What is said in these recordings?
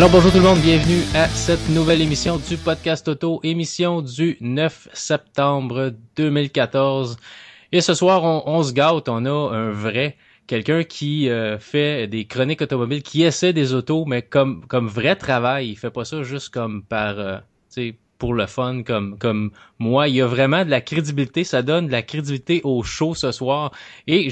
Alors bonjour tout le monde, bienvenue à cette nouvelle émission du Podcast Auto, émission du 9 septembre 2014. Et ce soir, on se gâte, on a un vrai, quelqu'un qui fait des chroniques automobiles, qui essaie des autos, mais comme vrai travail. Il fait pas ça juste comme par, tu sais, pour le fun, comme moi. Il y a vraiment de la crédibilité, ça donne de la crédibilité au show ce soir. Et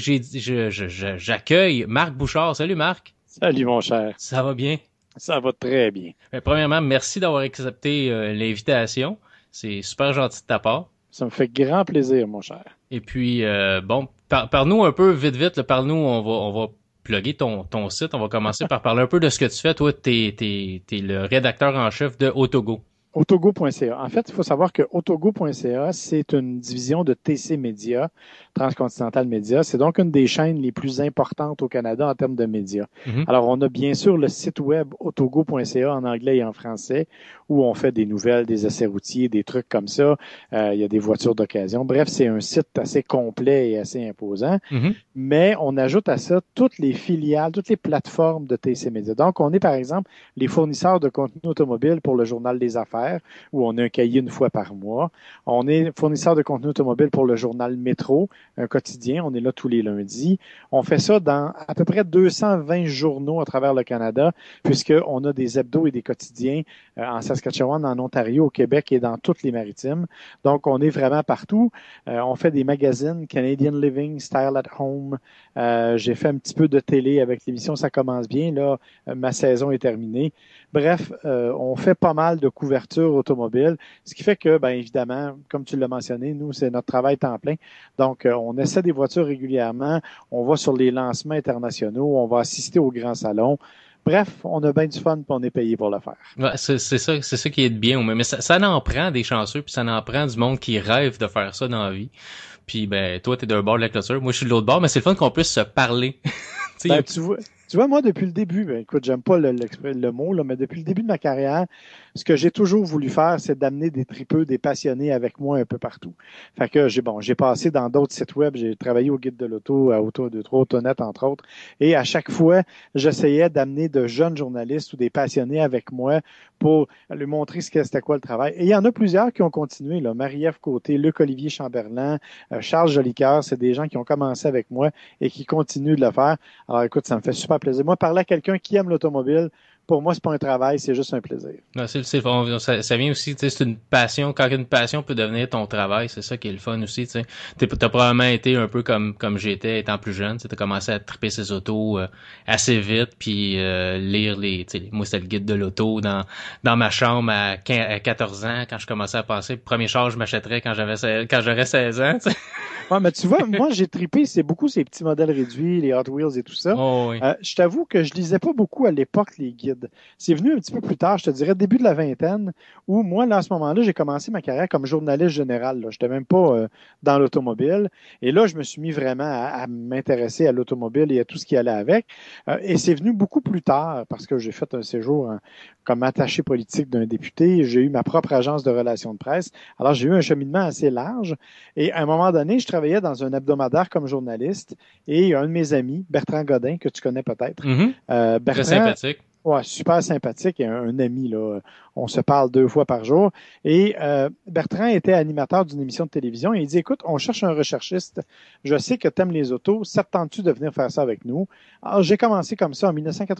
j'accueille Marc Bouchard. Salut Marc. Salut mon cher, Ça va bien? ça va très bien. Premièrement, merci d'avoir accepté l'invitation. C'est super gentil de ta part. Ça me fait grand plaisir mon cher. Et puis, bon, parle-nous un peu, vite, là, parle-nous, on va plugger ton site. On va commencer par parler un peu de ce que tu fais. Toi, t'es le rédacteur en chef de Autogo. Autogo.ca. En fait, il faut savoir que Autogo.ca, c'est une division de TC Media, Transcontinental Media. C'est donc une des chaînes les plus importantes au Canada en termes de médias. Mhm. Alors, on a bien sûr le site web autogo.ca en anglais et en français, où on fait des nouvelles, des essais routiers, des trucs comme ça. Il y a des voitures d'occasion. Bref, c'est un site assez complet et assez imposant. Mhm. Mais on ajoute à ça toutes les filiales, toutes les plateformes de TC Media. Donc, on est par exemple les fournisseurs de contenu automobile pour le Journal des Affaires, où on a un cahier une fois par mois. On est fournisseur de contenu automobile pour le Journal Métro, un quotidien. On est là tous les lundis. On fait ça dans à peu près 220 journaux à travers le Canada, puisqu'on a des hebdos et des quotidiens en Saskatchewan, en Ontario, au Québec et dans toutes les maritimes. Donc, on est vraiment partout. On fait des magazines, Canadian Living, Style at Home. J'ai fait un petit peu de télé avec l'émission Ça commence bien. Là, ma saison est terminée. Bref, on fait pas mal de couverture automobile, ce qui fait que, bien évidemment, comme tu l'as mentionné, nous, c'est notre travail temps plein. Donc, on essaie des voitures régulièrement, on va sur les lancements internationaux, on va assister aux grands salons. Bref, on a bien du fun et on est payé pour le faire. Ouais, c'est ça qui est de bien. Mais ça en prend des chanceux, puis ça en prend du monde qui rêve de faire ça dans la vie. Puis ben, toi, t'es d'un bord de la clôture, moi je suis de l'autre bord, mais c'est le fun qu'on puisse se parler. Tu sais, Ben, tu vois, moi, depuis le début, ben, écoute, j'aime pas le mot, là, mais depuis le début de ma carrière, ce que j'ai toujours voulu faire, c'est d'amener des tripeux, des passionnés avec moi un peu partout. Fait que j'ai passé dans d'autres sites web, j'ai travaillé au Guide de l'auto, à Auto 23, Autonet, entre autres, et à chaque fois, j'essayais d'amener de jeunes journalistes ou des passionnés avec moi pour lui montrer c'était quoi le travail. Et il y en a plusieurs qui ont continué, là. Marie-Ève Côté, Luc-Olivier Chamberlain, Charles Jolicoeur, c'est des gens qui ont commencé avec moi et qui continuent de le faire. Alors écoute, ça me fait super plaisir. Moi, parler à quelqu'un qui aime l'automobile, pour moi, c'est pas un travail, c'est juste un plaisir. ouais, ça vient aussi, tu sais, c'est une passion. Quand une passion peut devenir ton travail, c'est ça qui est le fun aussi, tu sais. T'as probablement été un peu comme j'étais étant plus jeune, tu sais, t'as commencé à triper ses autos assez vite, puis lire tu sais, moi c'était le guide de l'auto dans ma chambre à 14 ans, quand je commençais à passer. Le premier char je m'achèterais quand j'aurais 16 ans, tu sais. Ouais, mais tu vois, moi, j'ai tripé, c'est beaucoup ces petits modèles réduits, les Hot Wheels et tout ça. Oh oui. Je t'avoue que je lisais pas beaucoup à l'époque les guides. C'est venu un petit peu plus tard, je te dirais début de la vingtaine, où moi, là, à ce moment-là, j'ai commencé ma carrière comme journaliste général. Je n'étais même pas dans l'automobile. Et là, je me suis mis vraiment à m'intéresser à l'automobile et à tout ce qui allait avec. Et c'est venu beaucoup plus tard, parce que j'ai fait un séjour comme attaché politique d'un député. J'ai eu ma propre agence de relations de presse. Alors, j'ai eu un cheminement assez large. Et à un moment donné, je travaillais dans un hebdomadaire comme journaliste et un de mes amis, Bertrand Godin, que tu connais peut-être. Mhm. Très Bertrand, sympathique. ouais, super sympathique et un ami, là. On se parle 2 fois par jour. Et Bertrand était animateur d'une émission de télévision et il dit, écoute, on cherche un recherchiste. Je sais que tu aimes les autos. Ça te tente-tu de venir faire ça avec nous? Alors, j'ai commencé comme ça en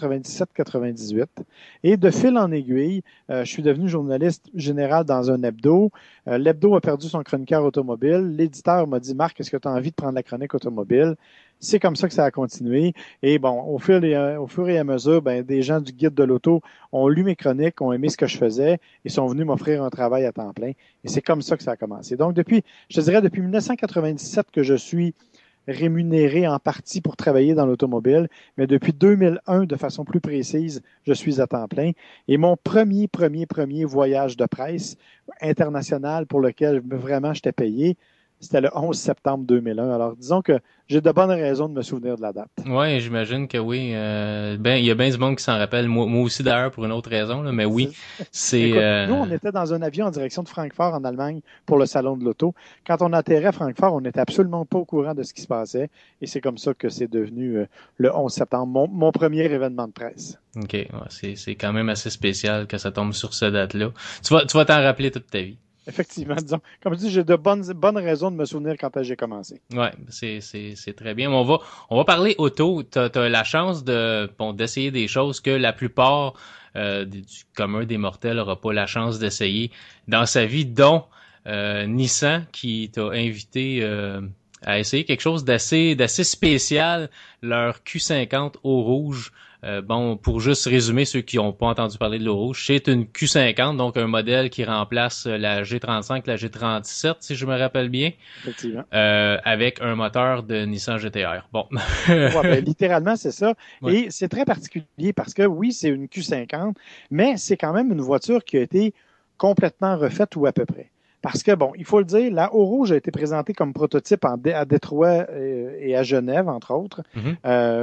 1997-98. Et de fil en aiguille, je suis devenu journaliste général dans un hebdo. L'hebdo a perdu son chroniqueur automobile. L'éditeur m'a dit, Marc, est-ce que tu as envie de prendre la chronique automobile? C'est comme ça que ça a continué. Et bon, au fur et à mesure, ben, des gens du guide de l'auto ont lu mes chroniques, ont aimé ce que je faisais et sont venus m'offrir un travail à temps plein. Et c'est comme ça que ça a commencé. Donc, je te dirais, depuis 1997 que je suis rémunéré en partie pour travailler dans l'automobile, mais depuis 2001, de façon plus précise, je suis à temps plein. Et mon premier voyage de presse international pour lequel vraiment j'étais payé, c'était le 11 septembre 2001. Alors, disons que j'ai de bonnes raisons de me souvenir de la date. Ouais, j'imagine que oui. Ben, il y a bien du monde qui s'en rappelle. Moi aussi d'ailleurs pour une autre raison, là, mais oui, c'est. Écoute, nous, on était dans un avion en direction de Francfort, en Allemagne, pour le Salon de l'Auto. Quand on atterrait à Francfort, on n'était absolument pas au courant de ce qui se passait. Et c'est comme ça que c'est devenu le 11 septembre, mon premier événement de presse. Ok, ouais, c'est quand même assez spécial que ça tombe sur cette date-là. Tu vas t'en rappeler toute ta vie. Effectivement, disons. Comme je dis, j'ai de bonnes raisons de me souvenir quand j'ai commencé. Ouais, c'est très bien. Mais on va parler auto. T'as la chance d'essayer des choses que la plupart du commun des mortels n'aura pas la chance d'essayer dans sa vie, dont Nissan qui t'a invité à essayer quelque chose d'assez spécial, leur Q50 eau rouge. Bon, pour juste résumer ceux qui n'ont pas entendu parler de l'eau rouge, c'est une Q50, donc un modèle qui remplace la G35, la G37, si je me rappelle bien, Effectivement. avec un moteur de Nissan GT-R. Bon. Ouais, ben, littéralement, c'est ça. Ouais. Et c'est très particulier parce que oui, c'est une Q50, mais c'est quand même une voiture qui a été complètement refaite ou à peu près. Parce que, bon, il faut le dire, la Eau Rouge a été présentée comme prototype à Détroit et à Genève, entre autres. Mhm.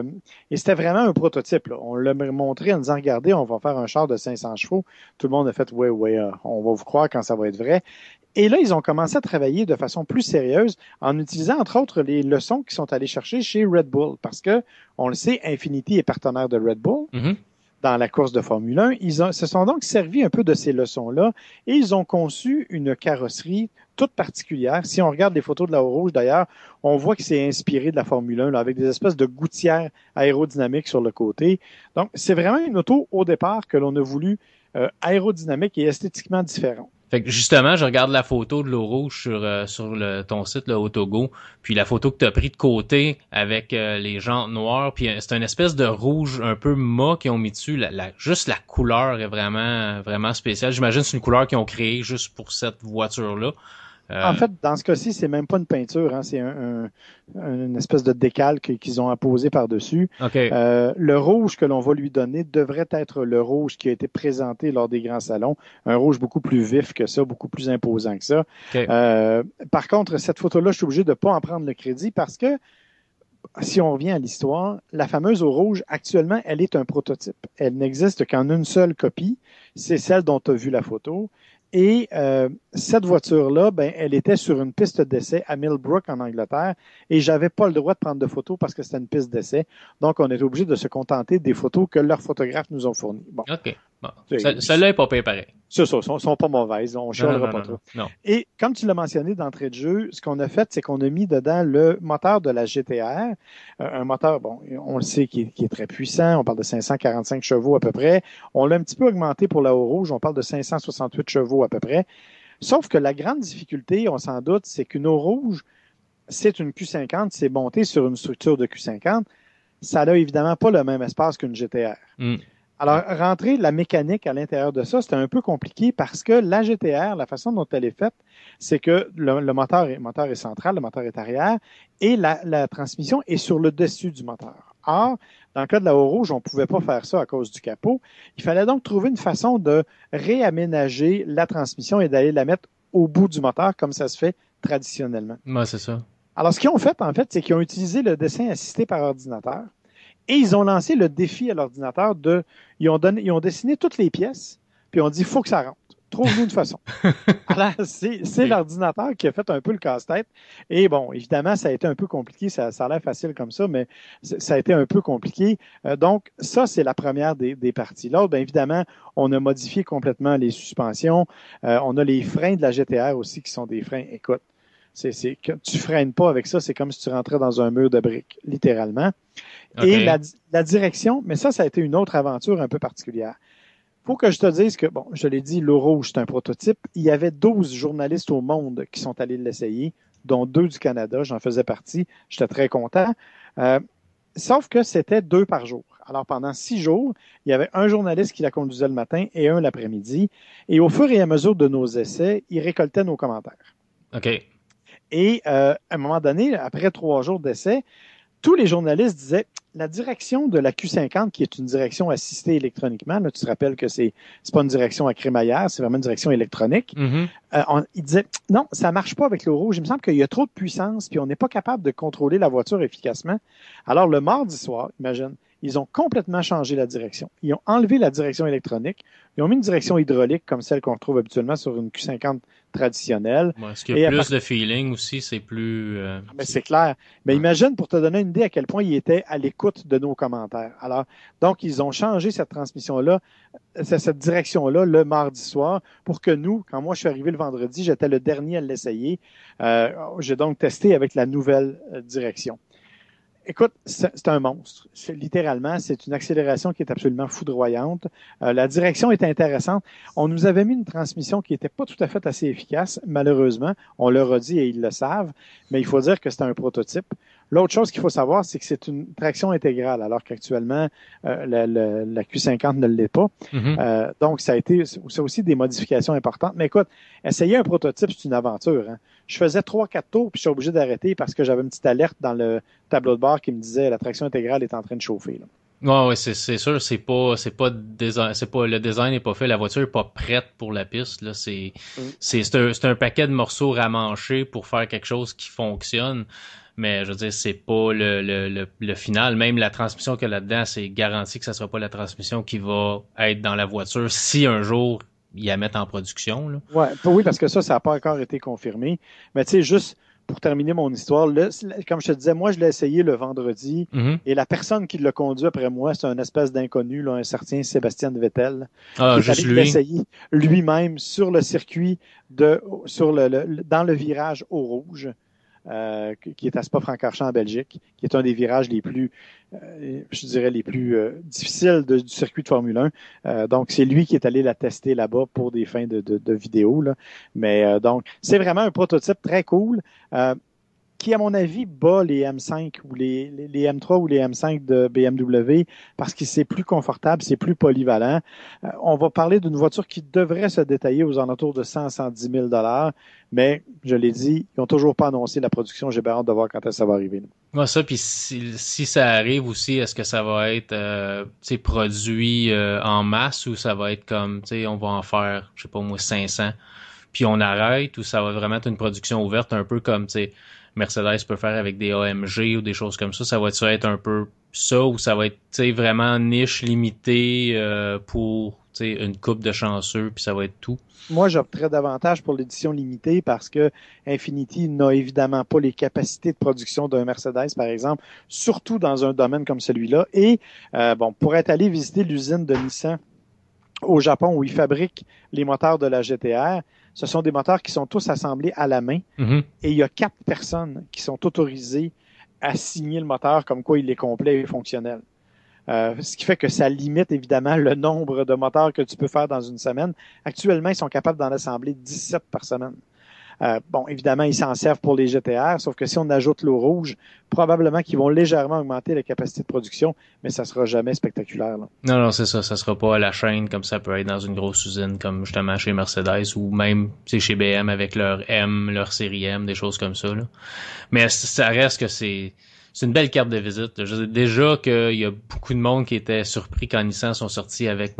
Et c'était vraiment un prototype, là. On l'a montré en disant, regardez, on va faire un char de 500 chevaux. Tout le monde a fait, ouais, on va vous croire quand ça va être vrai. Et là, ils ont commencé à travailler de façon plus sérieuse en utilisant, entre autres, les leçons qu'ils sont allés chercher chez Red Bull. Parce que, on le sait, Infiniti est partenaire de Red Bull Mhm. dans la course de Formule 1. Ils se sont donc servis un peu de ces leçons-là et ils ont conçu une carrosserie toute particulière. Si on regarde les photos de la Eau Rouge, d'ailleurs, on voit que c'est inspiré de la Formule 1 là, avec des espèces de gouttières aérodynamiques sur le côté. Donc, c'est vraiment une auto, au départ, que l'on a voulu aérodynamique et esthétiquement différente. Fait que justement, je regarde la photo de l'eau rouge sur ton site, le Autogo, puis la photo que tu as pris de côté avec les jantes noires, puis c'est une espèce de rouge un peu mat qu'ils ont mis dessus. Juste la couleur est vraiment spéciale. J'imagine que c'est une couleur qu'ils ont créée juste pour cette voiture-là. En fait, dans ce cas-ci, c'est même pas une peinture, hein, c'est une espèce de décalque qu'ils ont apposé par-dessus. OK. Le rouge que l'on va lui donner devrait être le rouge qui a été présenté lors des grands salons, un rouge beaucoup plus vif que ça, beaucoup plus imposant que ça. OK. Par contre, cette photo-là, je suis obligé de pas en prendre le crédit parce que si on revient à l'histoire, la fameuse eau rouge, actuellement, elle est un prototype. Elle n'existe qu'en une seule copie. C'est celle dont tu as vu la photo. Et cette voiture-là, ben, elle était sur une piste d'essai à Millbrook en Angleterre et j'avais pas le droit de prendre de photos parce que c'était une piste d'essai. Donc, on est obligé de se contenter des photos que leurs photographes nous ont fournies. Bon, OK. Bon. Celle-là est pas pire pareil. c'est ça, sont pas mauvaises, on chialera pas trop. Non. Et comme tu l'as mentionné d'entrée de jeu, ce qu'on a fait, c'est qu'on a mis dedans le moteur de la GTR, un moteur, bon, on le sait, qui est très puissant, on parle de 545 chevaux à peu près. On l'a un petit peu augmenté pour la Eau Rouge, on parle de 568 chevaux à peu près. Sauf que la grande difficulté, on s'en doute, c'est qu'une Eau Rouge, c'est une Q50, c'est monté sur une structure de Q50. Ça n'a évidemment pas le même espace qu'une GTR. Mm. Alors, rentrer la mécanique à l'intérieur de ça, c'était un peu compliqué parce que la GTR, la façon dont elle est faite, c'est que le moteur est central, le moteur est arrière et la transmission est sur le dessus du moteur. Or, dans le cas de la Eau Rouge, on ne pouvait pas faire ça à cause du capot. Il fallait donc trouver une façon de réaménager la transmission et d'aller la mettre au bout du moteur comme ça se fait traditionnellement. Ouais, c'est ça. Alors, ce qu'ils ont fait, en fait, c'est qu'ils ont utilisé le dessin assisté par ordinateur. Et ils ont lancé le défi à l'ordinateur ils ont dessiné toutes les pièces, puis on dit, il faut que ça rentre. Trouve-nous une façon. Alors, c'est l'ordinateur qui a fait un peu le casse-tête. Et bon, évidemment, ça a été un peu compliqué. Ça a l'air facile comme ça, mais ça a été un peu compliqué. Donc, ça, c'est la première des parties. L'autre, bien évidemment, on a modifié complètement les suspensions. On a les freins de la GTR aussi, qui sont des freins, écoute, que tu freines pas avec ça, c'est comme si tu rentrais dans un mur de briques, littéralement. Okay. Et la direction, mais ça a été une autre aventure un peu particulière. Faut que je te dise que, bon, je l'ai dit, l'eau rouge, c'est un prototype. Il y avait 12 journalistes au monde qui sont allés l'essayer, dont 2 du Canada. J'en faisais partie. J'étais très content. Sauf que c'était 2 par jour. Alors, pendant 6 jours, il y avait un journaliste qui la conduisait le matin et un l'après-midi. Et au fur et à mesure de nos essais, il récoltait nos commentaires. OK. Et à un moment donné, après 3 jours d'essai, tous les journalistes disaient la direction de la Q50, qui est une direction assistée électroniquement, là, tu te rappelles que c'est pas une direction à crémaillère, c'est vraiment une direction électronique. Mm-hmm. Ils disaient non, ça marche pas avec l'eau rouge. Il me semble qu'il y a trop de puissance, puis on n'est pas capable de contrôler la voiture efficacement. Alors, le mardi soir, imagine, ils ont complètement changé la direction. Ils ont enlevé la direction électronique. Ils ont mis une direction hydraulique comme celle qu'on retrouve habituellement sur une Q50 traditionnelle. Ouais, est-ce qu'il y a plus de feeling aussi, c'est plus... Mais c'est clair. Mais imagine, pour te donner une idée à quel point ils étaient à l'écoute de nos commentaires. Alors, donc, ils ont changé cette transmission-là, cette direction-là, le mardi soir, pour que nous, quand moi je suis arrivé le vendredi, j'étais le dernier à l'essayer. J'ai donc testé avec la nouvelle direction. Écoute, c'est un monstre. Littéralement, c'est une accélération qui est absolument foudroyante. La direction est intéressante. On nous avait mis une transmission qui n'était pas tout à fait assez efficace, malheureusement. On leur a dit et ils le savent, mais il faut dire que c'est un prototype. L'autre chose qu'il faut savoir, c'est que c'est une traction intégrale, alors qu'actuellement, la Q50 ne l'est pas. Mm-hmm. Donc, c'est aussi des modifications importantes. Mais écoute, essayer un prototype, c'est une aventure. Hein. Je faisais 3-4 tours, puis je suis obligé d'arrêter parce que j'avais une petite alerte dans le tableau de bord qui me disait la traction intégrale est en train de chauffer. Là. Ouais, c'est sûr, le design n'est pas fait, la voiture est pas prête pour la piste, là, c'est un paquet de morceaux ramanchés pour faire quelque chose qui fonctionne. Mais je veux dire, c'est pas le final. Même la transmission qu'il y a là-dedans, c'est garanti que ça sera pas la transmission qui va être dans la voiture si un jour ils la mettent en production. Là. Ouais, oui, parce que ça n'a pas encore été confirmé. Mais tu sais, juste pour terminer mon histoire, là, comme je te disais, moi, je l'ai essayé le vendredi Mm-hmm. et la personne qui l'a conduit après moi, c'est un espèce d'inconnu, là, un certain Sébastien Vettel, Ah, qui est juste allé lui. l'essayer lui-même sur le circuit dans le virage au rouge. Qui est à Spa-Francorchamps en Belgique, qui est un des virages les plus, je dirais, les plus difficiles du circuit de Formule 1. Donc, c'est lui qui est allé la tester là-bas pour des fins de vidéo. Là. Mais donc, c'est vraiment un prototype très cool. Qui, à mon avis, bat les M5 ou les M3 ou les M5 de BMW parce que c'est plus confortable, c'est plus polyvalent. On va parler d'une voiture qui devrait se détailler aux alentours de 100-110 000 $, mais je l'ai dit, ils n'ont toujours pas annoncé la production. J'ai bien hâte de voir quand ça va arriver. Ouais, ça, puis si ça arrive aussi, est-ce que ça va être produit en masse ou ça va être comme, on va en faire, je sais pas moi, 500, puis on arrête, ou ça va vraiment être une production ouverte, un peu comme, Mercedes peut faire avec des AMG ou des choses comme ça va être un peu ça, ou ça va être, vraiment niche, limité pour, une coupe de chanceux, puis ça va être tout? Moi, j'opterais davantage pour l'édition limitée parce que Infiniti n'a évidemment pas les capacités de production d'un Mercedes, par exemple, surtout dans un domaine comme celui-là. Et, pour être allé visiter l'usine de Nissan au Japon où ils fabriquent les moteurs de la GT-R, ce sont des moteurs qui sont tous assemblés à la main. Mm-hmm. Et il y a 4 personnes qui sont autorisées à signer le moteur comme quoi il est complet et fonctionnel. Ce qui fait que ça limite évidemment le nombre de moteurs que tu peux faire dans une semaine. Actuellement, ils sont capables d'en assembler 17 par semaine. Évidemment, ils s'en servent pour les GTR, sauf que si on ajoute l'eau rouge, probablement qu'ils vont légèrement augmenter la capacité de production, mais ça sera jamais spectaculaire. Là. Non, c'est ça. Ça sera pas à la chaîne comme ça peut être dans une grosse usine, comme justement chez Mercedes ou même chez BM avec leur M, leur série M, des choses comme ça. Là. Mais ça reste que c'est une belle carte de visite. Je veux dire, déjà qu'il y a beaucoup de monde qui était surpris quand Nissan sont sortis avec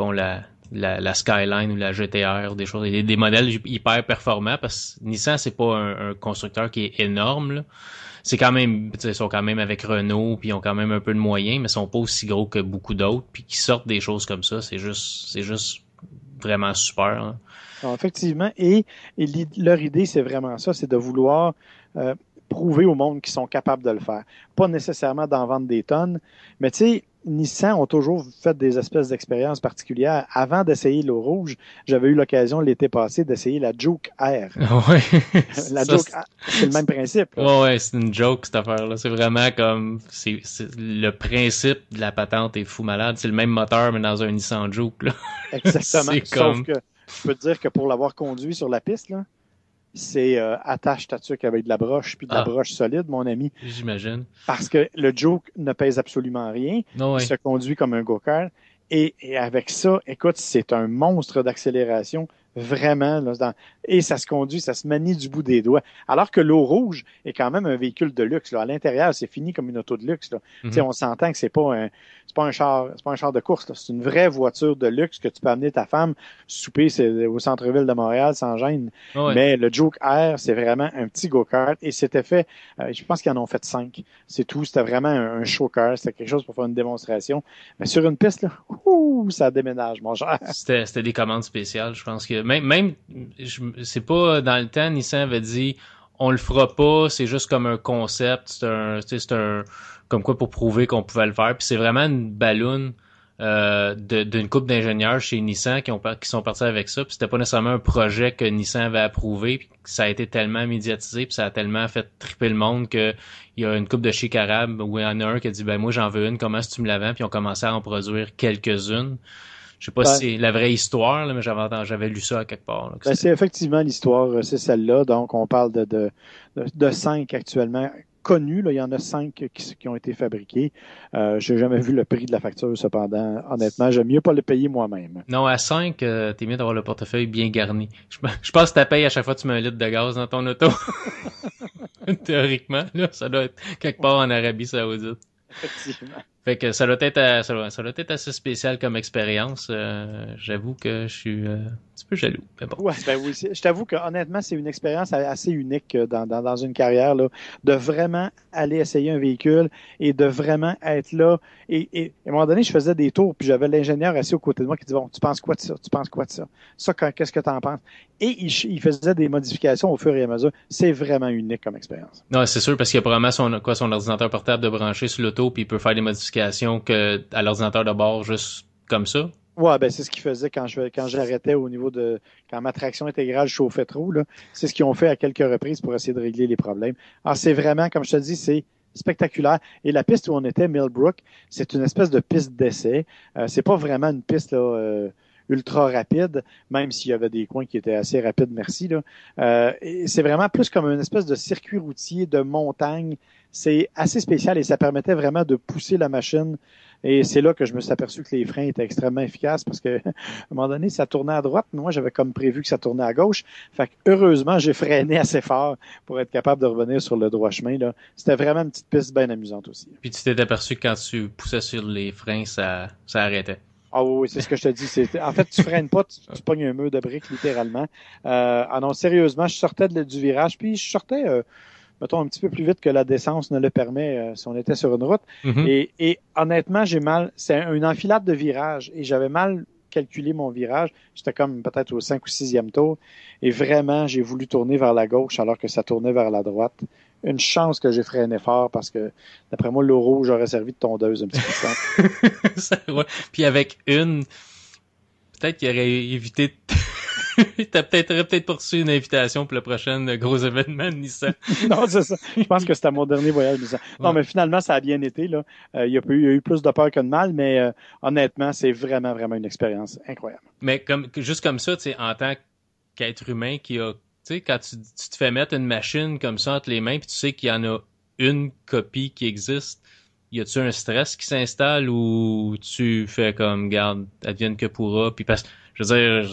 la Skyline ou la GT-R, des choses, des modèles hyper performants, parce que Nissan, c'est pas un constructeur qui est énorme, là. C'est quand même, ils sont quand même avec Renault, puis ils ont quand même un peu de moyens, mais ils sont pas aussi gros que beaucoup d'autres, puis qui sortent des choses comme ça, c'est juste vraiment super. Hein. Alors, effectivement, et leur idée, c'est vraiment ça, c'est de vouloir prouver au monde qu'ils sont capables de le faire. Pas nécessairement d'en vendre des tonnes, mais tu sais, Nissan ont toujours fait des espèces d'expériences particulières. Avant d'essayer l'eau rouge, j'avais eu l'occasion l'été passé d'essayer la Juke Air. Ouais. La Juke, c'est le même principe. Ouais, c'est une joke cette affaire-là. C'est vraiment comme c'est le principe de la patente est fou malade. C'est le même moteur mais dans un Nissan Juke. Là. Exactement. Sauf que je peux te dire que pour l'avoir conduit sur la piste, là, c'est attache ta tuque avec de la broche, puis de la broche solide, mon ami. J'imagine. Parce que le Juke ne pèse absolument rien. Il se conduit comme un go-kart. Et avec ça, écoute, c'est un monstre d'accélération Vraiment, là, et ça se conduit, ça se manie du bout des doigts. Alors que l'eau rouge est quand même un véhicule de luxe, là. À l'intérieur, c'est fini comme une auto de luxe, là. Tu sais, Mhm. on s'entend que c'est pas un char de course, là. C'est une vraie voiture de luxe que tu peux amener ta femme souper au centre-ville de Montréal sans gêne. Ouais. Mais le Juke Air, c'est vraiment un petit go-kart et c'était fait, je pense qu'ils en ont fait 5. C'est tout. C'était vraiment un show-car. C'était quelque chose pour faire une démonstration. Mais sur une piste, là, ça déménage, mon cher. C'était des commandes spéciales. Je pense que même c'est pas dans le temps, Nissan avait dit on le fera pas, c'est juste comme un concept, c'est un comme quoi pour prouver qu'on pouvait le faire. Puis c'est vraiment une balloune d'une couple d'ingénieurs chez Nissan qui sont partis avec ça. Puis c'était pas nécessairement un projet que Nissan avait approuvé. Puis que ça a été tellement médiatisé, puis ça a tellement fait triper le monde que il y a une couple de chic arabes où il y en a un qui a dit ben moi j'en veux une, comment est-ce que tu me la vends? Puis ils ont commencé à en produire quelques-unes. Je sais pas si Ben, c'est la vraie histoire, là, mais j'avais lu ça à quelque part. Là, Ben, c'est effectivement l'histoire, c'est celle-là. Donc, on parle de 5 actuellement connus. Là. Il y en a 5 qui ont été fabriqués. Je n'ai jamais vu le prix de la facture, cependant. Honnêtement, j'aime mieux pas le payer moi-même. non, à 5, t'es mieux d'avoir le portefeuille bien garni. Je pense que tu payes à chaque fois que tu mets un litre de gaz dans ton auto. Théoriquement, là, ça doit être quelque part en Arabie Saoudite. Effectivement. Fait que ça doit être ça doit être assez spécial comme expérience. J'avoue que je suis un petit peu jaloux. Mais bon. Ouais, ben oui, je t'avoue que honnêtement, c'est une expérience assez unique dans une carrière là, de vraiment aller essayer un véhicule et de vraiment être là. Et à un moment donné, je faisais des tours, puis j'avais l'ingénieur assis aux côtés de moi qui disait bon, tu penses quoi de ça? Tu penses quoi de ça? Ça, qu'est-ce que tu en penses? Et il faisait des modifications au fur et à mesure. C'est vraiment unique comme expérience. Non, c'est sûr parce qu'il y a probablement son ordinateur portable de brancher sur l'auto puis il peut faire des modifications que à l'ordinateur de bord juste comme ça. Ouais, ben c'est ce qu'ils faisaient quand j'arrêtais au niveau de quand ma traction intégrale chauffait trop, là. C'est ce qu'ils ont fait à quelques reprises pour essayer de régler les problèmes. Alors, c'est vraiment, comme je te dis, c'est spectaculaire. Et la piste où on était, Millbrook, c'est une espèce de piste d'essai. C'est pas vraiment une piste là, ultra rapide, même s'il y avait des coins qui étaient assez rapides, merci. Là. Et c'est vraiment plus comme une espèce de circuit routier de montagne. C'est assez spécial et ça permettait vraiment de pousser la machine. Et c'est là que je me suis aperçu que les freins étaient extrêmement efficaces parce que à un moment donné, ça tournait à droite, mais moi, j'avais comme prévu que ça tournait à gauche. Fait que heureusement, j'ai freiné assez fort pour être capable de revenir sur le droit chemin. Là. C'était vraiment une petite piste bien amusante aussi. Puis tu t'es aperçu que quand tu poussais sur les freins, ça arrêtait. Ah oui, c'est ce que je te dis. En fait, tu freines pas, tu pognes un mur de briques, littéralement. Ah non, sérieusement, je sortais du virage, puis je sortais, mettons, un petit peu plus vite que la décence ne le permet si on était sur une route. Mhm. Et honnêtement, c'est une enfilade de virages et j'avais mal calculé mon virage. J'étais comme peut-être au 5 ou 6e tour. Et vraiment, j'ai voulu tourner vers la gauche alors que ça tournait vers la droite. Une chance que j'ai freiné fort parce que, d'après moi, l'eau rouge aurait servi de tondeuse un petit peu de temps. Ouais. Puis avec une, peut-être qu'il aurait évité. T'aurais peut-être poursuivi une invitation pour le prochain gros événement de Nissan. Non, c'est ça. Je pense que c'était mon dernier voyage. Non, Ouais. mais finalement, ça a bien été. Là. Il y a eu plus de peur que de mal, mais honnêtement, c'est vraiment, vraiment une expérience incroyable. Mais juste comme ça, tu sais, en tant qu'être humain qui a, tu sais, quand tu te fais mettre une machine comme ça entre les mains, puis tu sais qu'il y en a une copie qui existe, y a-tu un stress qui s'installe ou tu fais comme, garde, advienne que pourra, puis parce, je veux dire,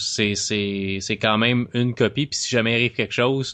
c'est quand même une copie, puis si jamais arrive quelque chose,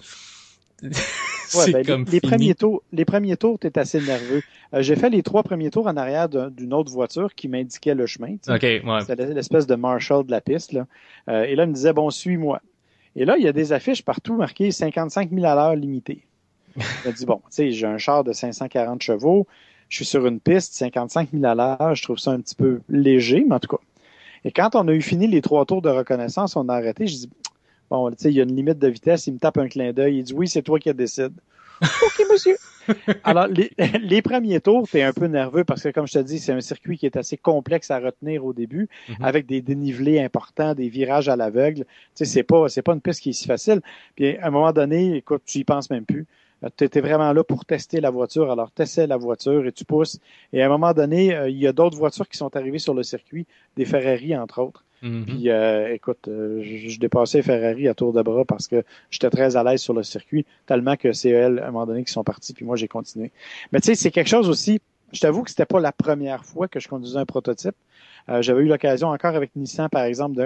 Ouais, c'est ben, comme fini. les premiers tours, tu es assez nerveux. J'ai fait les 3 premiers tours en arrière d'une autre voiture qui m'indiquait le chemin. Tu sais. Ok, ouais. C'était l'espèce de Marshall de la piste. Là. Et là, il me disait, bon, suis-moi. Et là, il y a des affiches partout marquées 55 000 à l'heure limité. Je me dis, bon, tu sais, j'ai un char de 540 chevaux, je suis sur une piste, 55 000 à l'heure, je trouve ça un petit peu léger, mais en tout cas. Et quand on a eu fini les 3 tours de reconnaissance, on a arrêté, je dis, bon, tu sais, il y a une limite de vitesse, il me tape un clin d'œil, il dit, oui, c'est toi qui décide. OK, monsieur. Alors, les premiers tours, tu es un peu nerveux parce que, comme je te dis, c'est un circuit qui est assez complexe à retenir au début, Mhm. avec des dénivelés importants, des virages à l'aveugle. Tu sais, c'est pas une piste qui est si facile. Puis, à un moment donné, écoute, tu y penses même plus. Tu étais vraiment là pour tester la voiture. Alors, tu essaies la voiture et tu pousses. Et à un moment donné, il y a d'autres voitures qui sont arrivées sur le circuit, des Ferrari, entre autres. Mhm. Puis, écoute, je dépassais Ferrari à tour de bras parce que j'étais très à l'aise sur le circuit, tellement que c'est elles, à un moment donné, qui sont parties, puis moi, j'ai continué. Mais tu sais, c'est quelque chose aussi, Je t'avoue que c'était pas la première fois que je conduisais un prototype. J'avais eu l'occasion encore avec Nissan, par exemple,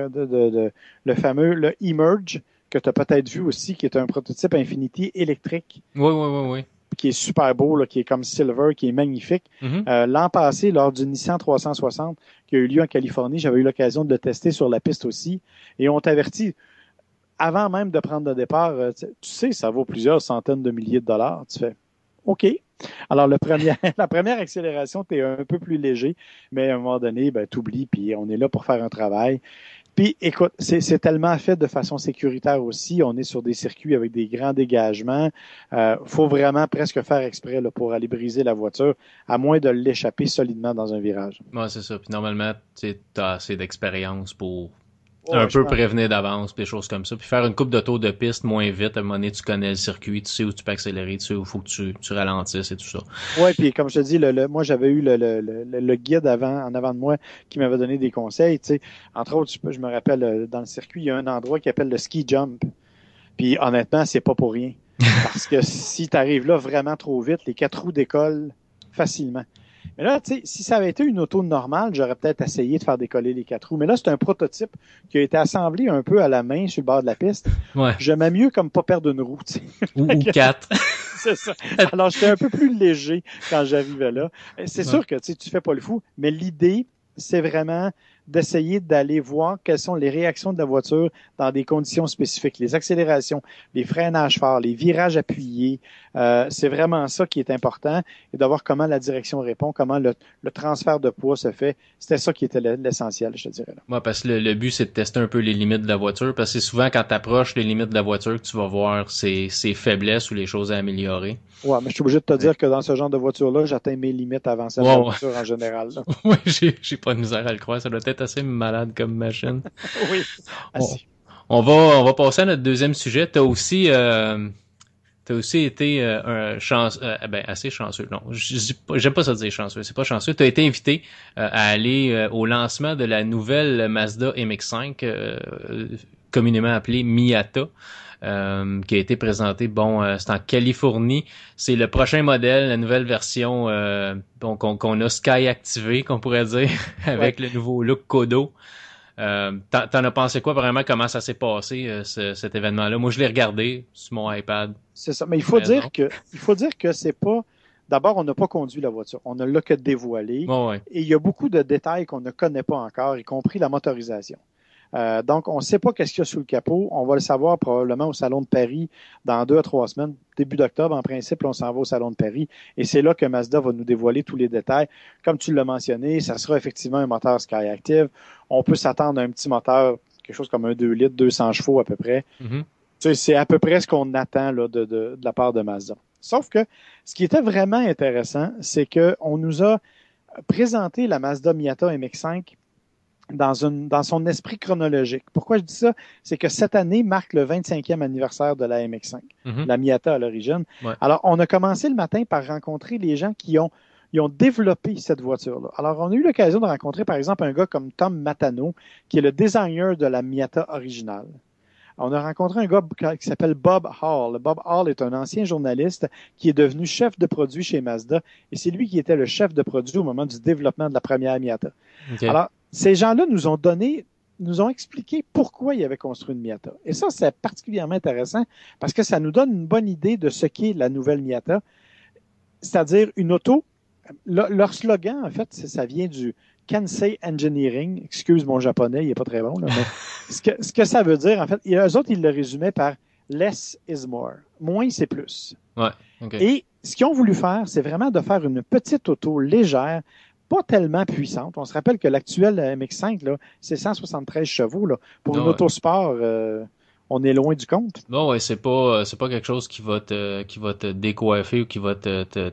le fameux le Emerge, que tu as peut-être vu aussi, qui est un prototype Infiniti électrique, Oui, oui, oui, oui. qui est super beau, là, qui est comme silver, qui est magnifique. Mhm. L'an passé, lors du Nissan 360 qui a eu lieu en Californie, j'avais eu l'occasion de le tester sur la piste aussi. Et on t'avertit, avant même de prendre le départ, tu sais, ça vaut plusieurs centaines de milliers de dollars. Tu fais OK. Alors, la première accélération, tu es un peu plus léger, mais à un moment donné, ben, tu oublies, puis on est là pour faire un travail. Puis, écoute, c'est tellement fait de façon sécuritaire aussi. On est sur des circuits avec des grands dégagements. Faut vraiment presque faire exprès là, pour aller briser la voiture, à moins de l'échapper solidement dans un virage. Ouais, c'est ça. Puis normalement, tu as assez d'expérience pour un Ouais, je peu pense. prévenir d'avance, puis des choses comme ça. Puis faire une coupe de tour de piste moins vite, à un moment donné, tu connais le circuit, tu sais où tu peux accélérer, tu sais où il faut que tu ralentisses et tout ça. Ouais, puis comme je te dis, moi j'avais eu le guide en avant de moi qui m'avait donné des conseils. Tu sais, entre autres, je me rappelle dans le circuit, il y a un endroit qui appelle le ski jump. Puis honnêtement, c'est pas pour rien. Parce que si tu arrives là vraiment trop vite, les quatre roues décollent facilement. Mais là, tu sais, si ça avait été une auto normale, j'aurais peut-être essayé de faire décoller les quatre roues. Mais là, c'est un prototype qui a été assemblé un peu à la main sur le bord de la piste. Ouais. J'aimais mieux comme pas perdre une roue, tu sais. Ou quatre. C'est ça. Alors, j'étais un peu plus léger quand j'arrivais là. C'est Ouais. sûr que tu fais pas le fou, mais l'idée, c'est vraiment d'essayer d'aller voir quelles sont les réactions de la voiture dans des conditions spécifiques. Les accélérations, les freinages forts, les virages appuyés, c'est vraiment ça qui est important et de voir comment la direction répond, comment le transfert de poids se fait. C'était ça qui était l'essentiel, je te dirais. Là. Ouais, parce que le but, c'est de tester un peu les limites de la voiture, parce que c'est souvent quand tu approches les limites de la voiture que tu vas voir ses faiblesses ou les choses à améliorer. Ouais, mais je suis obligé de te Ouais. dire que dans ce genre de voiture-là, j'atteins mes limites avant celle de la Wow. voiture en général. Là. Ouais, j'ai pas de misère à le croire. Ça doit être assez malade comme machine. Oui, On, assez. on va passer à notre deuxième sujet. T'as aussi été assez chanceux. Non, j'aime pas ça dire chanceux. C'est pas chanceux. T'as été invité à aller au lancement de la nouvelle Mazda MX-5, communément appelée Miata. Qui a été présenté, c'est en Californie. C'est le prochain modèle, la nouvelle version qu'on a Sky activé, qu'on pourrait dire, Ouais. avec le nouveau look Kodo. T'en as pensé quoi vraiment, comment ça s'est passé, cet événement-là? Moi, je l'ai regardé sur mon iPad. C'est ça. Mais Maison. il faut dire que c'est pas. D'abord, on n'a pas conduit la voiture. On ne l'a que dévoilée. Bon, ouais. Et il y a beaucoup de détails qu'on ne connaît pas encore, y compris la motorisation. Donc, on ne sait pas qu'est-ce qu'il y a sous le capot. On va le savoir probablement au Salon de Paris dans 2 à 3 semaines. Début d'octobre, en principe, on s'en va au Salon de Paris. Et c'est là que Mazda va nous dévoiler tous les détails. Comme tu l'as mentionné, ça sera effectivement un moteur Skyactiv. On peut s'attendre à un petit moteur, quelque chose comme un 2 litres, 200 chevaux à peu près. Mhm. Tu sais, c'est à peu près ce qu'on attend là, de la part de Mazda. Sauf que ce qui était vraiment intéressant, c'est qu'on nous a présenté la Mazda Miata MX-5 dans son esprit chronologique. Pourquoi je dis ça? C'est que cette année marque le 25e anniversaire de la MX5, Mhm. la Miata à l'origine. Ouais. Alors, on a commencé le matin par rencontrer les gens ils ont développé cette voiture-là. Alors, on a eu l'occasion de rencontrer, par exemple, un gars comme Tom Matano, qui est le designer de la Miata originale. On a rencontré un gars qui s'appelle Bob Hall. Bob Hall est un ancien journaliste qui est devenu chef de produit chez Mazda et c'est lui qui était le chef de produit au moment du développement de la première Miata. OK. Alors, ces gens-là nous ont expliqué pourquoi ils avaient construit une Miata. Et ça, c'est particulièrement intéressant parce que ça nous donne une bonne idée de ce qu'est la nouvelle Miata, c'est-à-dire une auto. Leur slogan, en fait, ça vient du Kansei Engineering. Excuse mon japonais, il n'est pas très bon, là, mais ce que ça veut dire, en fait, eux autres, ils le résumaient par less is more. Moins, c'est plus. Ouais. OK. Et ce qu'ils ont voulu faire, c'est vraiment de faire une petite auto légère, pas tellement puissante. On se rappelle que l'actuelle MX5, là, c'est 173 chevaux. Là. Pour une Non, ouais. auto sport, on est loin du compte. Bon, ouais, c'est pas quelque chose qui va te décoiffer ou qui va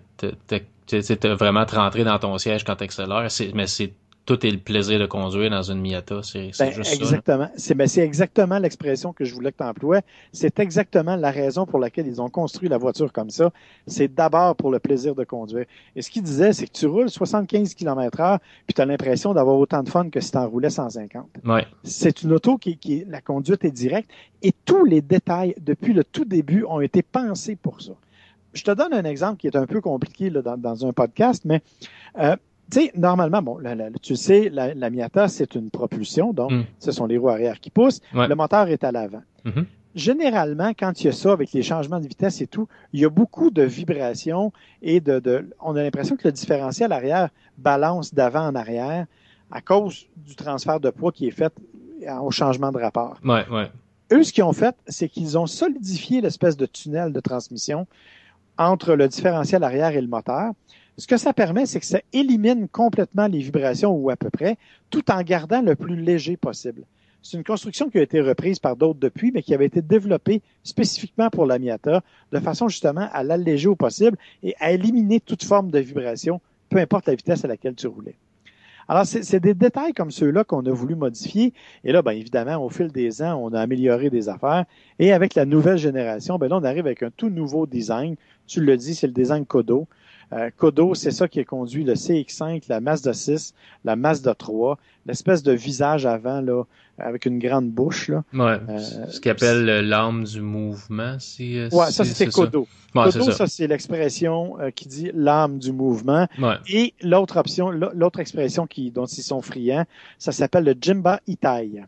te vraiment te rentrer dans ton siège quand t'accélères. Mais c'est tout est le plaisir de conduire dans une Miata. C'est juste ça. Là. Exactement. C'est exactement l'expression que je voulais que tu emploies. C'est exactement la raison pour laquelle ils ont construit la voiture comme ça. C'est d'abord pour le plaisir de conduire. Et ce qu'ils disaient, c'est que tu roules 75 km/h, puis tu as l'impression d'avoir autant de fun que si tu en roulais 150. Ouais. C'est une auto la conduite est directe et tous les détails depuis le tout début ont été pensés pour ça. je te donne un exemple qui est un peu compliqué là, dans un podcast, mais tu sais, normalement, bon, tu sais, la Miata, c'est une propulsion, donc ce sont les roues arrière qui poussent. Ouais. Le moteur est à l'avant. Généralement, quand il y a ça, avec les changements de vitesse et tout, il y a beaucoup de vibrations et on a l'impression que le différentiel arrière balance d'avant en arrière à cause du transfert de poids qui est fait au changement de rapport. Ouais, ouais. Eux, ce qu'ils ont fait, c'est qu'ils ont solidifié l'espèce de tunnel de transmission entre le différentiel arrière et le moteur. Ce que ça permet, c'est que ça élimine complètement les vibrations, ou à peu près, tout en gardant le plus léger possible. C'est une construction qui a été reprise par d'autres depuis, mais qui avait été développée spécifiquement pour la Miata, de façon justement à l'alléger au possible et à éliminer toute forme de vibration, peu importe la vitesse à laquelle tu roulais. Alors, c'est des détails comme ceux-là qu'on a voulu modifier. Et là, bien évidemment, au fil des ans, on a amélioré des affaires. Et avec la nouvelle génération, bien là, on arrive avec un tout nouveau design. Tu le dis, c'est le design Kodo. Kodo, c'est ça qui a conduit le CX-5, la Mazda 6, la Mazda 3, l'espèce de visage avant, là, avec une grande bouche, là. Ouais, ce qu'ils appellent l'âme du mouvement, ouais, ça, c'était Kodo. Ouais, Kodo, ça, c'est l'expression qui dit l'âme du mouvement. Ouais. Et l'autre option, l'autre expression dont ils sont friands, ça s'appelle le Jinba Itai.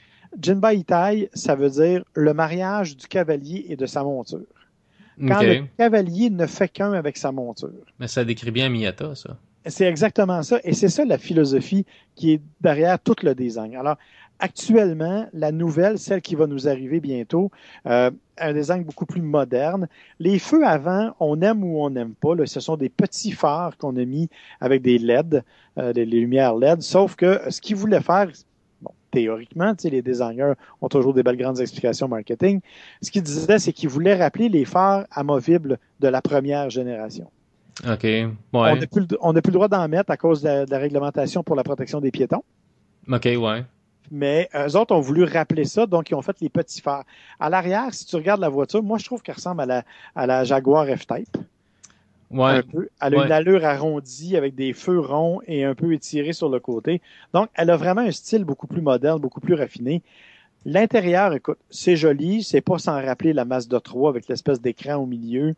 Jinba Itai, ça veut dire le mariage du cavalier et de sa monture. Quand le cavalier ne fait qu'un avec sa monture. Mais ça décrit bien Miata, ça. C'est exactement ça. Et c'est ça la philosophie qui est derrière tout le design. Alors, actuellement, la nouvelle, celle qui va nous arriver bientôt, un design beaucoup plus moderne. Les feux avant, on aime ou on n'aime pas. Là, ce sont des petits phares qu'on a mis avec des LED, des lumières LED. Sauf que ce qu'ils voulaient faire, bon, théoriquement, les designers ont toujours des belles grandes explications marketing. Ce qu'ils disaient, c'est qu'ils voulaient rappeler les phares amovibles de la première génération. OK. Ouais. On n'a plus le droit d'en mettre à cause de la réglementation pour la protection des piétons. OK, ouais. Mais eux autres ont voulu rappeler ça, donc ils ont fait les petits phares. À l'arrière, si tu regardes la voiture, moi, je trouve qu'elle ressemble à la Jaguar F-Type. Ouais. Un peu. Elle a une allure arrondie avec des feux ronds et un peu étirés sur le côté. Donc, elle a vraiment un style beaucoup plus moderne, beaucoup plus raffiné. L'intérieur, écoute, c'est joli. C'est pas sans rappeler la Mazda 3 avec l'espèce d'écran au milieu.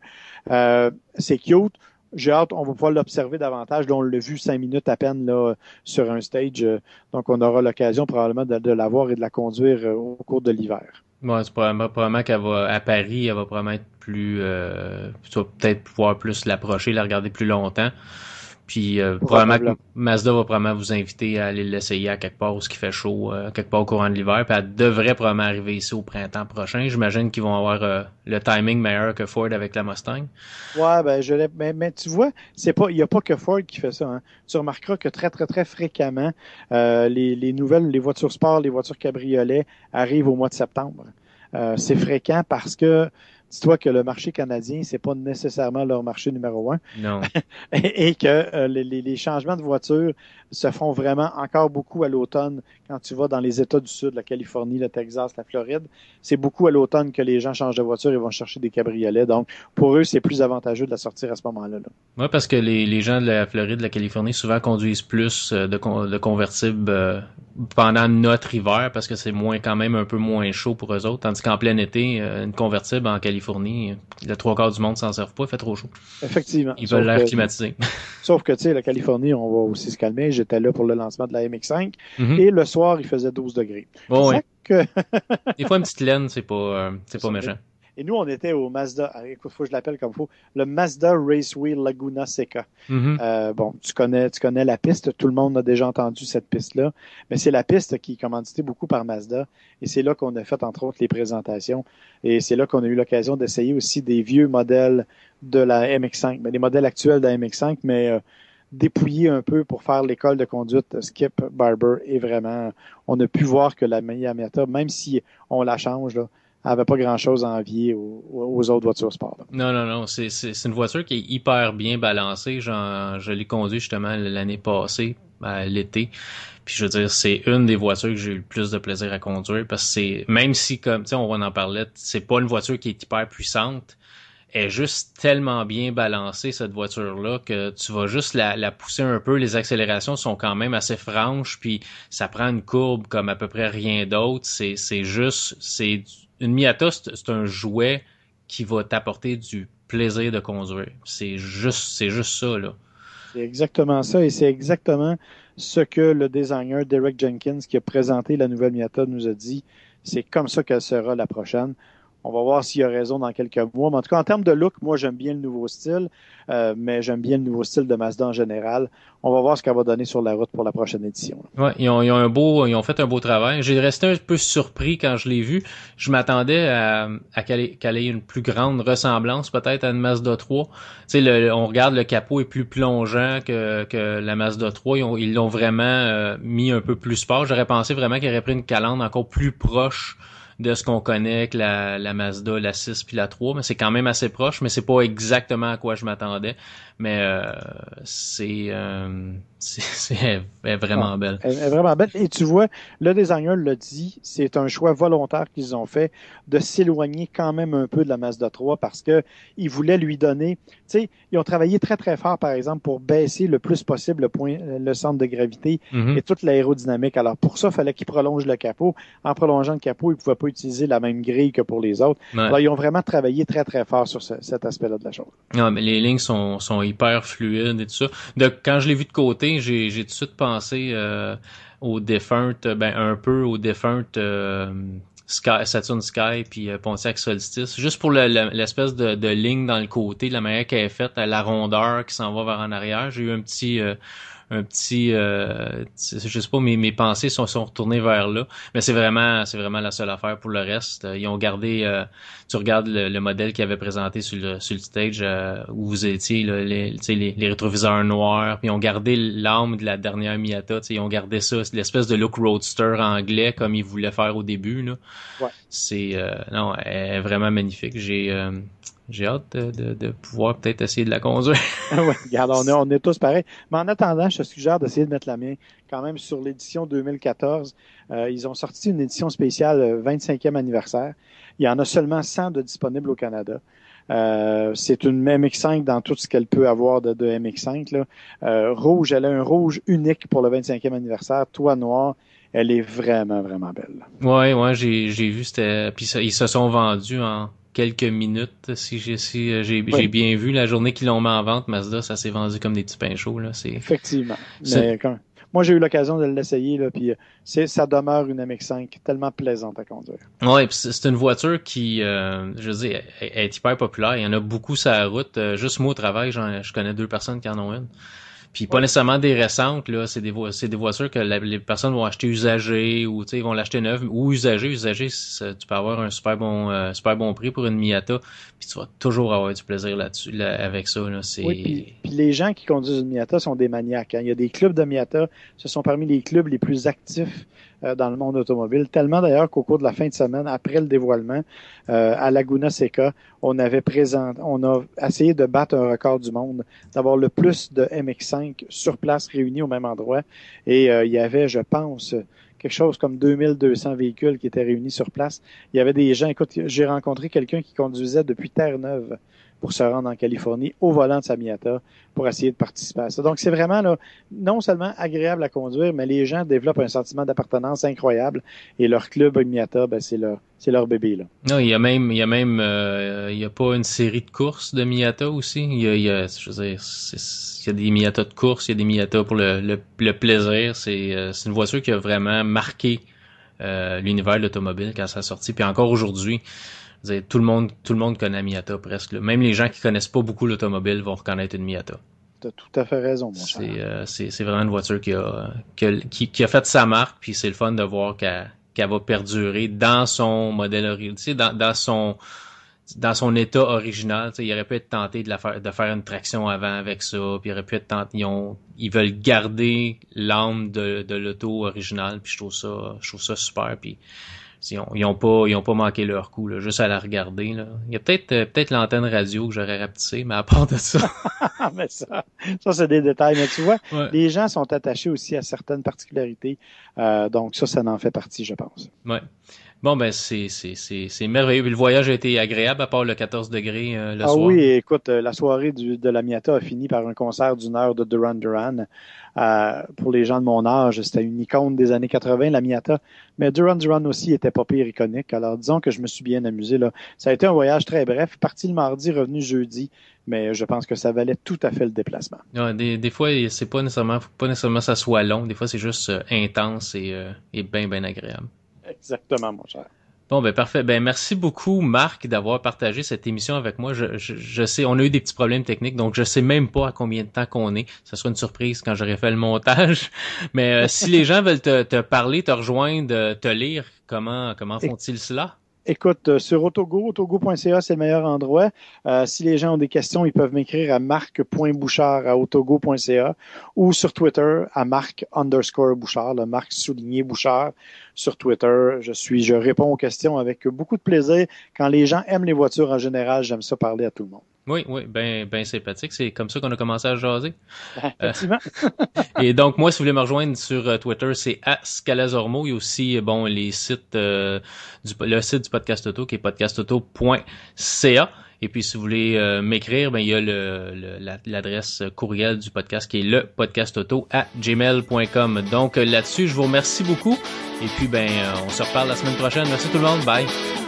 C'est cute. J'ai hâte, on va pouvoir l'observer davantage. Là, on l'a vu 5 minutes à peine là, sur un stage. Donc, on aura l'occasion probablement de la voir et de la conduire au cours de l'hiver. Ouais, c'est probablement qu'elle va, à Paris, elle va probablement être plus, tu vas peut-être pouvoir plus l'approcher, la regarder plus longtemps. Puis probablement que Mazda va probablement vous inviter à aller l'essayer à quelque part où il fait chaud, quelque part au courant de l'hiver. Puis elle devrait probablement arriver ici au printemps prochain. J'imagine qu'ils vont avoir le timing meilleur que Ford avec la Mustang. Ouais, ben mais tu vois, il n'y a pas que Ford qui fait ça. Hein. Tu remarqueras que très, très, très fréquemment, les voitures sport, les voitures cabriolet arrivent au mois de septembre. C'est fréquent parce que dis-toi que le marché canadien, c'est pas nécessairement leur marché numéro 1. Non. et que les changements de voitures se font vraiment encore beaucoup à l'automne quand tu vas dans les États du Sud, la Californie, le Texas, la Floride. C'est beaucoup à l'automne que les gens changent de voiture et vont chercher des cabriolets. Donc, pour eux, c'est plus avantageux de la sortir à ce moment-là. Oui, parce que les gens de la Floride, de la Californie, souvent conduisent plus de convertibles pendant notre hiver parce que c'est quand même un peu moins chaud pour eux autres. Tandis qu'en plein été, une convertible en Californie, le 3/4 du monde s'en servent pas, il fait trop chaud. Effectivement. Ils veulent l'air climatisé. Sauf que, tu sais, la Californie, on va aussi se calmer. J'étais là pour le lancement de la MX-5 et le soir, il faisait 12 degrés. Oh, oui. Des fois, une petite laine, c'est pas méchant. Et nous, on était au Mazda, écoute, faut que je l'appelle comme il faut, le Mazda Raceway Laguna Seca. Bon, tu connais la piste, tout le monde a déjà entendu cette piste-là, mais c'est la piste qui est commanditée beaucoup par Mazda, et c'est là qu'on a fait, entre autres, les présentations, et c'est là qu'on a eu l'occasion d'essayer aussi des vieux modèles de la MX-5, mais les modèles actuels de la MX-5, mais dépouillés un peu pour faire l'école de conduite Skip Barber, et vraiment, on a pu voir que la Miata, même si on la change, là, elle n'avait pas grand-chose à envier aux autres voitures sport. Là. Non. C'est une voiture qui est hyper bien balancée. Je l'ai conduite justement l'année passée, l'été. Puis je veux dire, c'est une des voitures que j'ai eu le plus de plaisir à conduire parce que c'est, même si, comme tu sais, on en parlait, c'est pas une voiture qui est hyper puissante, elle est juste tellement bien balancée, cette voiture-là, que tu vas juste la pousser un peu. Les accélérations sont quand même assez franches, puis ça prend une courbe comme à peu près rien d'autre. Une Miata, c'est un jouet qui va t'apporter du plaisir de conduire. C'est juste ça, là. C'est exactement ça et c'est exactement ce que le designer Derek Jenkins qui a présenté la nouvelle Miata nous a dit. C'est comme ça qu'elle sera la prochaine. On va voir s'il a raison dans quelques mois. Mais en tout cas, en termes de look, moi, j'aime bien le nouveau style, mais j'aime bien le nouveau style de Mazda en général. On va voir ce qu'elle va donner sur la route pour la prochaine édition. Ouais, ils ont fait un beau travail. J'ai resté un peu surpris quand je l'ai vu. Je m'attendais à qu'elle ait une plus grande ressemblance peut-être à une Mazda 3. Tu sais, on regarde le capot est plus plongeant que la Mazda 3. Ils l'ont vraiment mis un peu plus sport. J'aurais pensé vraiment qu'il aurait pris une calandre encore plus proche de ce qu'on connaît avec la Mazda, la 6 puis la 3, mais c'est quand même assez proche, mais c'est pas exactement à quoi je m'attendais. Mais c'est vraiment belle. Elle est vraiment belle. Et tu vois, le designer l'a dit, c'est un choix volontaire qu'ils ont fait de s'éloigner quand même un peu de la Mazda 3 parce que ils voulaient lui donner, tu sais, ils ont travaillé très très fort, par exemple, pour baisser le plus possible le centre de gravité et toute l'aérodynamique. Alors pour ça, il fallait qu'ils prolongent le capot. En prolongeant le capot, ils ne pouvaient pas utiliser la même grille que pour les autres. Ouais. Alors ils ont vraiment travaillé très très fort sur cet aspect-là de la chose. Non, mais les lignes sont hyper fluides et tout ça. Quand je l'ai vu de côté, j'ai tout de suite pensé au défunt, un peu au défunt Saturn Sky puis Pontiac Solstice, juste pour l'espèce de ligne dans le côté, la manière qu'elle est faite, la rondeur qui s'en va vers en arrière. J'ai eu un petit je sais pas, mes pensées sont retournées vers là, mais c'est vraiment la seule affaire. Pour le reste, ils ont gardé, tu regardes le modèle qu'ils avaient présenté sur le stage où vous étiez là, les rétroviseurs noirs, puis ils ont gardé l'âme de la dernière Miata, ils ont gardé ça, l'espèce de look roadster anglais comme ils voulaient faire au début là. Ouais. C'est non, elle est vraiment magnifique. J'ai hâte de pouvoir peut-être essayer de la conduire. Oui, regarde, on est tous pareils. Mais en attendant, je te suggère d'essayer de mettre la mienne quand même sur l'édition 2014. Ils ont sorti une édition spéciale 25e anniversaire. Il y en a seulement 100 de disponibles au Canada. C'est une MX5 dans tout ce qu'elle peut avoir de MX5. Là. Rouge, elle a un rouge unique pour le 25e anniversaire, toit noir. Elle est vraiment, vraiment belle. Ouais, j'ai vu, puis ils se sont vendus en quelques minutes, si j'ai bien vu la journée qu'ils l'ont mis en vente, Mazda, ça s'est vendu comme des petits pains chauds, là, Effectivement. Mais moi, j'ai eu l'occasion de l'essayer, là, puis ça demeure une MX5 tellement plaisante à conduire. Ouais, puis c'est une voiture qui, je veux dire, est hyper populaire. Il y en a beaucoup sur la route. Juste moi au travail, je connais 2 personnes qui en ont une. Puis pas nécessairement des récentes, là, c'est des voitures que les personnes vont acheter usagées ou tu sais ils vont l'acheter neuve ou usagées. Usagées, tu peux avoir un super bon prix pour une Miata, puis tu vas toujours avoir du plaisir là-dessus avec ça là, c'est Oui, puis les gens qui conduisent une Miata sont des maniaques. Hein. Il y a des clubs de Miata, ce sont parmi les clubs les plus actifs dans le monde automobile. Tellement d'ailleurs qu'au cours de la fin de semaine, après le dévoilement, à Laguna Seca, on a essayé de battre un record du monde, d'avoir le plus de MX5 sur place réunis au même endroit. Et il y avait, je pense, quelque chose comme 2200 véhicules qui étaient réunis sur place. Il y avait des gens, écoute, j'ai rencontré quelqu'un qui conduisait depuis Terre-Neuve pour se rendre en Californie au volant de sa Miata pour essayer de participer à ça. Donc, c'est vraiment là, non seulement agréable à conduire, mais les gens développent un sentiment d'appartenance incroyable et leur club Miata, c'est leur bébé, là. Non, il y a même il y a pas une série de courses de Miata aussi. Je veux dire, il y a des Miata de course, il y a des Miata pour le plaisir. C'est une voiture qui a vraiment marqué l'univers de l'automobile quand ça a sorti. Puis encore aujourd'hui, je veux dire, tout le monde connaît Miata presque. Là. Même les gens qui connaissent pas beaucoup l'automobile vont reconnaître une Miata. Tu as tout à fait raison, mon cher. C'est vraiment une voiture qui a fait sa marque, puis c'est le fun de voir qu'elle va perdurer dans son modèle original, dans son état original. Il aurait pu être tenté de faire une traction avant avec ça, puis il aurait pu être tenté. Ils veulent garder l'âme de l'auto original, puis je trouve ça super. Puis ils ont pas manqué leur coup, là, juste à la regarder. Là. Il y a peut-être l'antenne radio que j'aurais rapetissé, mais à part de ça. Mais ça c'est des détails. Mais tu vois, Ouais. les gens sont attachés aussi à certaines particularités. Donc ça en fait partie, je pense. Ouais. Bon, ben c'est merveilleux. Puis le voyage a été agréable, à part le 14 degrés le Ah soir. oui, écoute, la soirée de la Miata a fini par un concert d'une heure de Duran Duran. Pour les gens de mon âge, c'était une icône des années 80, la Miata. Mais Duran Duran aussi était pas pire iconique. Alors disons que je me suis bien amusé là. Ça a été un voyage très bref, parti le mardi, revenu jeudi, mais je pense que ça valait tout à fait le déplacement. Ouais, des fois, c'est pas nécessairement, faut pas nécessairement que ça soit long. Des fois, c'est juste intense et bien agréable. Exactement, mon cher. Bon, ben parfait. Ben merci beaucoup, Marc, d'avoir partagé cette émission avec moi. Je sais, on a eu des petits problèmes techniques, donc je sais même pas à combien de temps qu'on est. Ça sera une surprise quand j'aurai fait le montage. Mais si les gens veulent te parler, te rejoindre, te lire, comment font-ils cela? Écoute, sur autogo.ca, c'est le meilleur endroit. Si les gens ont des questions, ils peuvent m'écrire à marc.bouchard@autogo.ca ou sur Twitter à marc_bouchard, le Marc souligné Bouchard sur Twitter. Je réponds aux questions avec beaucoup de plaisir. Quand les gens aiment les voitures en général, j'aime ça parler à tout le monde. Oui, ben sympathique. C'est comme ça qu'on a commencé à jaser. Effectivement. Et donc, moi, si vous voulez me rejoindre sur Twitter, c'est @scalazormo. Il y a aussi, les sites, le site du Podcast Auto qui est podcastauto.ca. Et puis, si vous voulez m'écrire, ben il y a l'adresse courriel du podcast qui est le podcastauto@gmail.com. Donc, là-dessus, je vous remercie beaucoup. Et puis, on se reparle la semaine prochaine. Merci tout le monde. Bye.